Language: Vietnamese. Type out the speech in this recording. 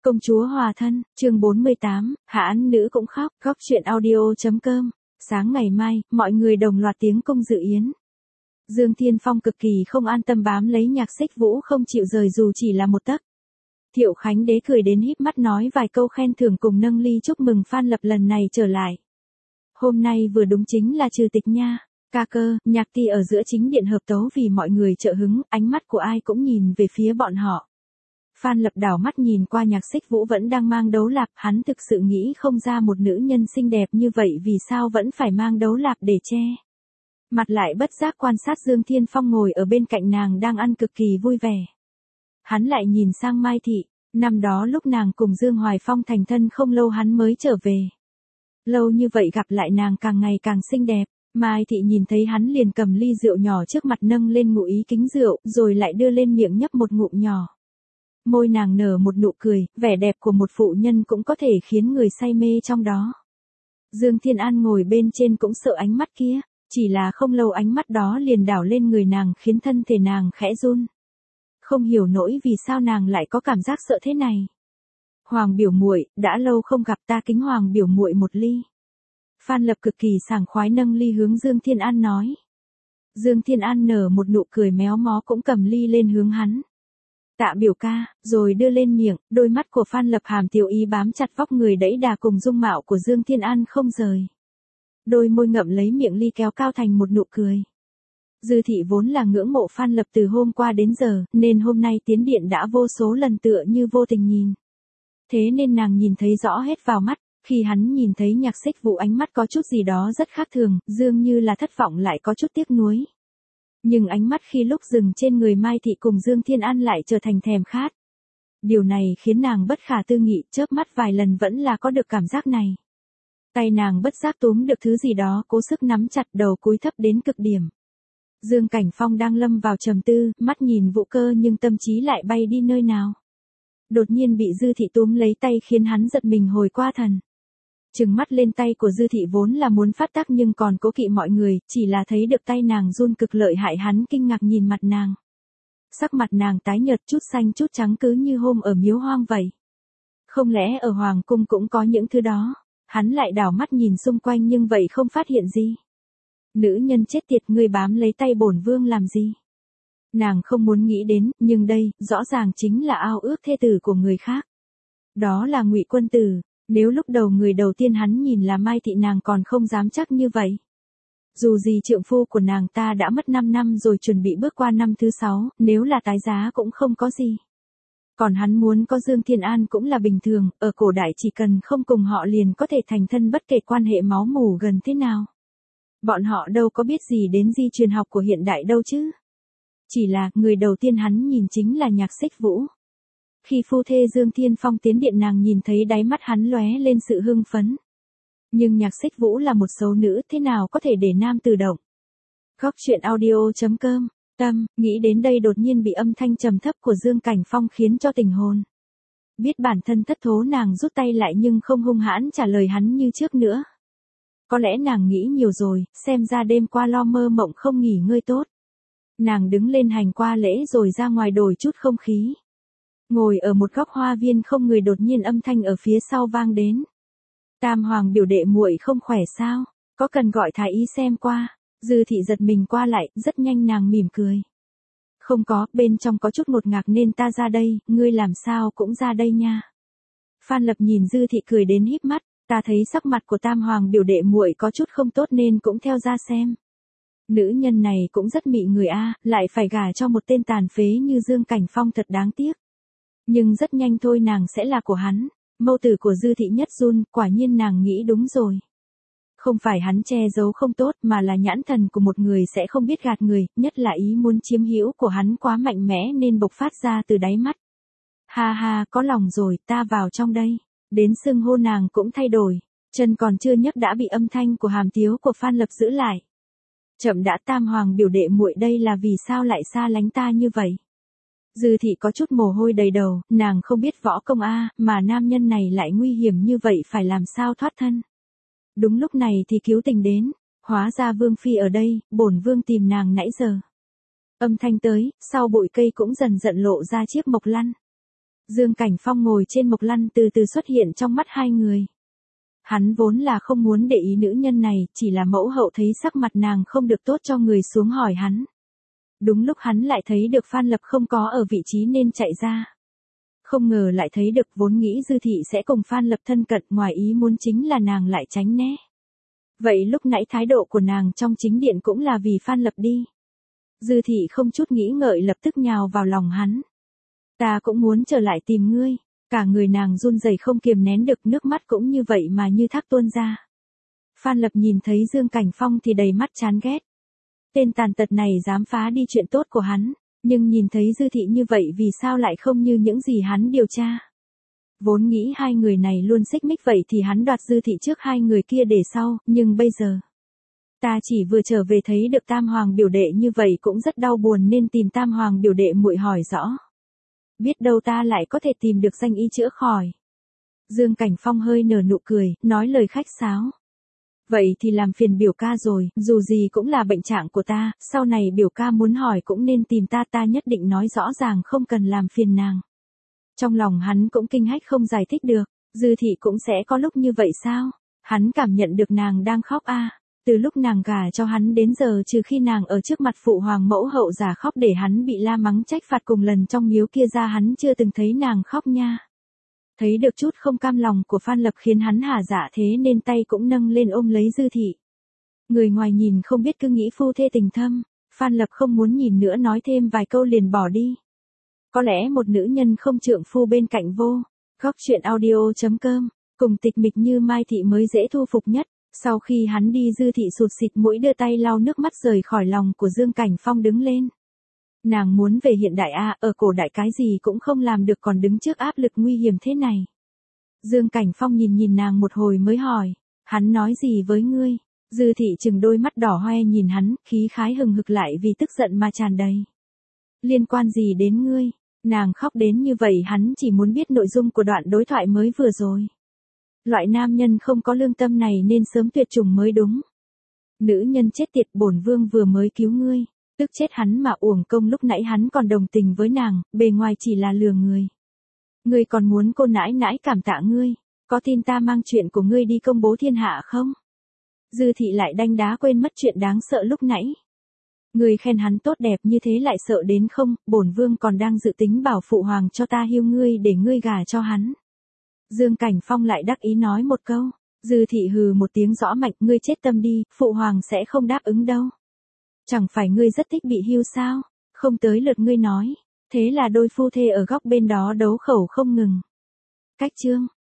Công chúa hòa thân, chương 48, hạ án nữ cũng khóc, góc chuyện audio.com. Sáng ngày mai, mọi người đồng loạt tiến công dự yến. Dương Thiên Phong cực kỳ không an tâm bám lấy Nhạc Xích Vũ không chịu rời dù chỉ là một tấc. Thiệu Khánh Đế cười đến híp mắt nói vài câu khen thưởng cùng nâng ly chúc mừng Phan Lập lần này trở lại. Hôm nay vừa đúng chính là trừ tịch nha, ca cơ, nhạc ti ở giữa chính điện hợp tấu vì mọi người trợ hứng, ánh mắt của ai cũng nhìn về phía bọn họ. Phan Lập đảo mắt nhìn qua Nhạc Xích Vũ vẫn đang mang đấu lạp, hắn thực sự nghĩ không ra một nữ nhân xinh đẹp như vậy vì sao vẫn phải mang đấu lạp để che. Mặt lại bất giác quan sát Dương Thiên Phong ngồi ở bên cạnh nàng đang ăn cực kỳ vui vẻ. Hắn lại nhìn sang Mai Thị, năm đó lúc nàng cùng Dương Hoài Phong thành thân không lâu hắn mới trở về. Lâu như vậy gặp lại nàng càng ngày càng xinh đẹp, Mai Thị nhìn thấy hắn liền cầm ly rượu nhỏ trước mặt nâng lên ngụ ý kính rượu, rồi lại đưa lên miệng nhấp một ngụm nhỏ. Môi nàng nở một nụ cười, vẻ đẹp của một phụ nhân cũng có thể khiến người say mê trong đó. Dương Thiên An ngồi bên trên cũng sợ ánh mắt kia, chỉ là không lâu ánh mắt đó liền đảo lên người nàng khiến thân thể nàng khẽ run. Không hiểu nỗi vì sao nàng lại có cảm giác sợ thế này. Hoàng biểu muội, đã lâu không gặp, ta kính Hoàng biểu muội một ly. Phan Lập cực kỳ sảng khoái nâng ly hướng Dương Thiên An nói. Dương Thiên An nở một nụ cười méo mó cũng cầm ly lên hướng hắn. Tạ biểu ca, rồi đưa lên miệng, đôi mắt của Phan Lập hàm tiểu ý bám chặt vóc người đẫy đà cùng dung mạo của Dương Thiên An không rời. Đôi môi ngậm lấy miệng ly kéo cao thành một nụ cười. Dư thị vốn là ngưỡng mộ Phan Lập từ hôm qua đến giờ, nên hôm nay tiến điện đã vô số lần tựa như vô tình nhìn. Thế nên nàng nhìn thấy rõ hết vào mắt, khi hắn nhìn thấy Nhạc Xích Vũ ánh mắt có chút gì đó rất khác thường, dường như là thất vọng lại có chút tiếc nuối. Nhưng ánh mắt khi lúc dừng trên người Mai Thị cùng Dương Thiên An lại trở thành thèm khát. Điều này khiến nàng bất khả tư nghị, chớp mắt vài lần vẫn là có được cảm giác này. Tay nàng bất giác túm được thứ gì đó, cố sức nắm chặt, đầu cúi thấp đến cực điểm. Dương Cảnh Phong đang lâm vào trầm tư, mắt nhìn Vũ Cơ nhưng tâm trí lại bay đi nơi nào. Đột nhiên bị Dư Thị túm lấy tay khiến hắn giật mình hồi qua thần. Trừng mắt lên tay của Dư Thị vốn là muốn phát tác nhưng còn cố kỵ mọi người, chỉ là thấy được tay nàng run cực lợi hại hắn kinh ngạc nhìn mặt nàng. Sắc mặt nàng tái nhợt chút xanh chút trắng cứ như hôm ở miếu hoang vậy. Không lẽ ở Hoàng cung cũng có những thứ đó? Hắn lại đảo mắt nhìn xung quanh nhưng vậy không phát hiện gì. Nữ nhân chết tiệt, ngươi bám lấy tay bổn vương làm gì? Nàng không muốn nghĩ đến, nhưng đây, rõ ràng chính là ao ước thê tử của người khác. Đó là Ngụy Quân Tử. Nếu lúc đầu người đầu tiên hắn nhìn là Mai Thị nàng còn không dám chắc như vậy. Dù gì trượng phu của nàng ta đã mất 5 năm rồi chuẩn bị bước qua năm thứ 6, nếu là tái giá cũng không có gì. Còn hắn muốn có Dương Thiên An cũng là bình thường, ở cổ đại chỉ cần không cùng họ liền có thể thành thân bất kể quan hệ máu mủ gần thế nào. Bọn họ đâu có biết gì đến di truyền học của hiện đại đâu chứ. Chỉ là, người đầu tiên hắn nhìn chính là Nhạc Xích Vũ. Khi phu thê Dương Thiên Phong tiến điện nàng nhìn thấy đáy mắt hắn lóe lên sự hưng phấn. Nhưng Nhạc Xích Vũ là một xấu nữ, thế nào có thể để nam tự động. Góc chuyện audio.com. Nghĩ đến đây đột nhiên bị âm thanh trầm thấp của Dương Cảnh Phong khiến cho tỉnh hồn. Biết bản thân thất thố nàng rút tay lại nhưng không hung hãn trả lời hắn như trước nữa. Có lẽ nàng nghĩ nhiều rồi, xem ra đêm qua lo mơ mộng không nghỉ ngơi tốt. Nàng đứng lên hành qua lễ rồi ra ngoài đổi chút không khí. Ngồi ở một góc hoa viên không người đột nhiên âm thanh ở phía sau vang đến. Tam Hoàng biểu đệ muội không khỏe sao, có cần gọi thái y xem qua. Dư Thị giật mình qua lại, rất nhanh nàng mỉm cười. Không có, bên trong có chút ngột ngạt nên ta ra đây, ngươi làm sao cũng ra đây nha. Phan Lập nhìn Dư Thị cười đến híp mắt, ta thấy sắc mặt của Tam Hoàng biểu đệ muội có chút không tốt nên cũng theo ra xem. Nữ nhân này cũng rất mị người a, lại phải gả cho một tên tàn phế như Dương Cảnh Phong thật đáng tiếc. Nhưng rất nhanh thôi nàng sẽ là của hắn. Mâu tử của Dư Thị nhất run, quả nhiên nàng nghĩ đúng rồi. Không phải hắn che giấu không tốt mà là nhãn thần của một người sẽ không biết gạt người, nhất là ý muốn chiếm hữu của hắn quá mạnh mẽ nên bộc phát ra từ đáy mắt. Ha ha, có lòng rồi, ta vào trong đây. Đến xưng hô nàng cũng thay đổi, chân còn chưa nhấc đã bị âm thanh của hàm tiếu của Phan Lập giữ lại. Chậm đã, Tam Hoàng biểu đệ muội đây là vì sao lại xa lánh ta như vậy? Dư Thị có chút mồ hôi đầy đầu, nàng không biết võ công a, mà nam nhân này lại nguy hiểm như vậy phải làm sao thoát thân. Đúng lúc này thì cứu tình đến, hóa ra Vương Phi ở đây, bổn Vương tìm nàng nãy giờ. Âm thanh tới, sau bụi cây cũng dần dần lộ ra chiếc mộc lăn. Dương Cảnh Phong ngồi trên mộc lăn từ từ xuất hiện trong mắt hai người. Hắn vốn là không muốn để ý nữ nhân này, chỉ là mẫu hậu thấy sắc mặt nàng không được tốt cho người xuống hỏi hắn. Đúng lúc hắn lại thấy được Phan Lập không có ở vị trí nên chạy ra. Không ngờ lại thấy được, vốn nghĩ Dư Thị sẽ cùng Phan Lập thân cận, ngoài ý muốn chính là nàng lại tránh né. Vậy lúc nãy thái độ của nàng trong chính điện cũng là vì Phan Lập đi. Dư Thị không chút nghĩ ngợi lập tức nhào vào lòng hắn. Ta cũng muốn trở lại tìm ngươi. Cả người nàng run rẩy không kiềm nén được, nước mắt cũng như vậy mà như thác tuôn ra. Phan Lập nhìn thấy Dương Cảnh Phong thì đầy mắt chán ghét. Tên tàn tật này dám phá đi chuyện tốt của hắn, nhưng nhìn thấy Dư Thị như vậy vì sao lại không như những gì hắn điều tra. Vốn nghĩ hai người này luôn xích mích vậy thì hắn đoạt Dư Thị trước hai người kia để sau, nhưng bây giờ. Ta chỉ vừa trở về thấy được Tam Hoàng biểu đệ như vậy cũng rất đau buồn nên tìm Tam Hoàng biểu đệ muội hỏi rõ. Biết đâu ta lại có thể tìm được danh y chữa khỏi. Dương Cảnh Phong hơi nở nụ cười, nói lời khách sáo. Vậy thì làm phiền biểu ca rồi, dù gì cũng là bệnh trạng của ta, sau này biểu ca muốn hỏi cũng nên tìm ta, ta nhất định nói rõ ràng không cần làm phiền nàng. Trong lòng hắn cũng kinh hách không giải thích được, Dư Thị cũng sẽ có lúc như vậy sao? Hắn cảm nhận được nàng đang khóc a. Từ lúc nàng gả cho hắn đến giờ, trừ khi nàng ở trước mặt phụ hoàng mẫu hậu giả khóc để hắn bị la mắng trách phạt cùng lần trong miếu kia ra, hắn chưa từng thấy nàng khóc nha. Thấy được chút không cam lòng của Phan Lập khiến hắn hả dạ, thế nên tay cũng nâng lên ôm lấy Dư Thị. Người ngoài nhìn không biết cứ nghĩ phu thê tình thâm, Phan Lập không muốn nhìn nữa, nói thêm vài câu liền bỏ đi. Có lẽ một nữ nhân không trượng phu bên cạnh vô. Góc truyện audio.com, cùng tịch mịch như Mai Thị mới dễ thu phục nhất. Sau khi hắn đi, Dư Thị sụt sịt mũi đưa tay lau nước mắt rời khỏi lòng của Dương Cảnh Phong, đứng lên. Nàng muốn về hiện đại a, ở cổ đại cái gì cũng không làm được còn đứng trước áp lực nguy hiểm thế này. Dương Cảnh Phong nhìn nàng một hồi mới hỏi, hắn nói gì với ngươi? Dư Thị trừng đôi mắt đỏ hoe nhìn hắn, khí khái hừng hực lại vì tức giận mà tràn đầy. Liên quan gì đến ngươi? Nàng khóc đến như vậy hắn chỉ muốn biết nội dung của đoạn đối thoại mới vừa rồi. Loại nam nhân không có lương tâm này nên sớm tuyệt chủng mới đúng. Nữ nhân chết tiệt, bổn vương vừa mới cứu ngươi, tức chết hắn mà uổng công, lúc nãy hắn còn đồng tình với nàng, bề ngoài chỉ là lừa người. Ngươi còn muốn cô nãi nãi cảm tạ ngươi, có tin ta mang chuyện của ngươi đi công bố thiên hạ không? Dư Thị lại đanh đá quên mất chuyện đáng sợ lúc nãy. Ngươi khen hắn tốt đẹp như thế lại sợ đến không, bổn vương còn đang dự tính bảo phụ hoàng cho ta hiêu ngươi để ngươi gả cho hắn. Dương Cảnh Phong lại đắc ý nói một câu. Dư Thị hừ một tiếng rõ mạnh, ngươi chết tâm đi, phụ hoàng sẽ không đáp ứng đâu. Chẳng phải ngươi rất thích bị hiêu sao? Không tới lượt ngươi nói. Thế là đôi phu thê ở góc bên đó đấu khẩu không ngừng. Cách chương